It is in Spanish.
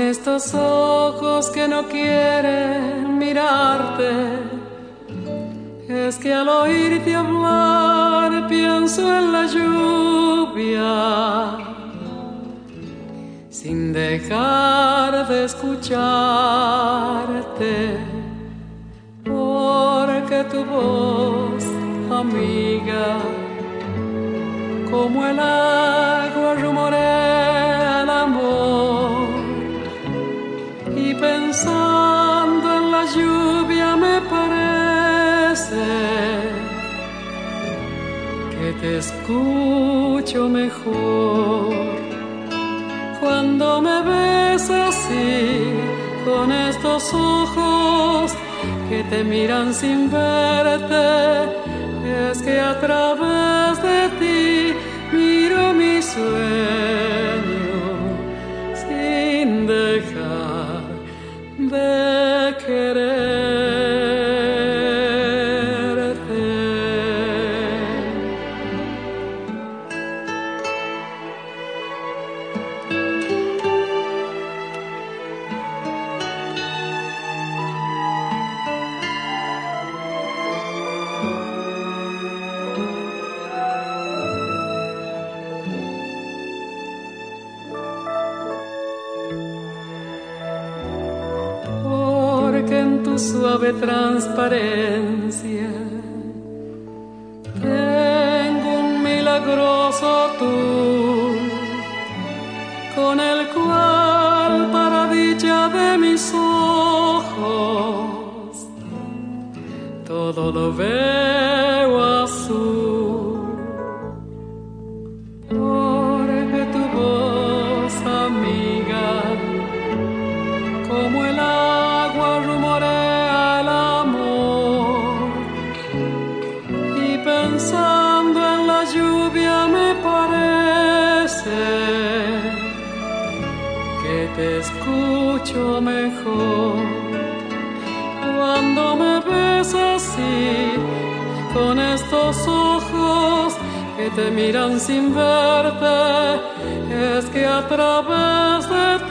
estos ojos que no quieren mirarte, es que al oírte hablar pienso en la lluvia, sin dejar de escucharte, porque tu voz, amiga, como el agua rumorea el amor, y pensando en la lluvia me parece que te escucho mejor cuando me ves así, con estos ojos que te miran sin verte. Es que a través de ti miro mi sueño sin dejar de quererte. Suave transparencia tengo un milagroso tú, con el cual, para dicha de mis ojos, todo lo veo azul, porque tu voz, amiga, como el agua rumorea el amor, y pensando en la lluvia me parece que te escucho mejor cuando me ves así, con estos ojos que te miran sin verte. Es que a través de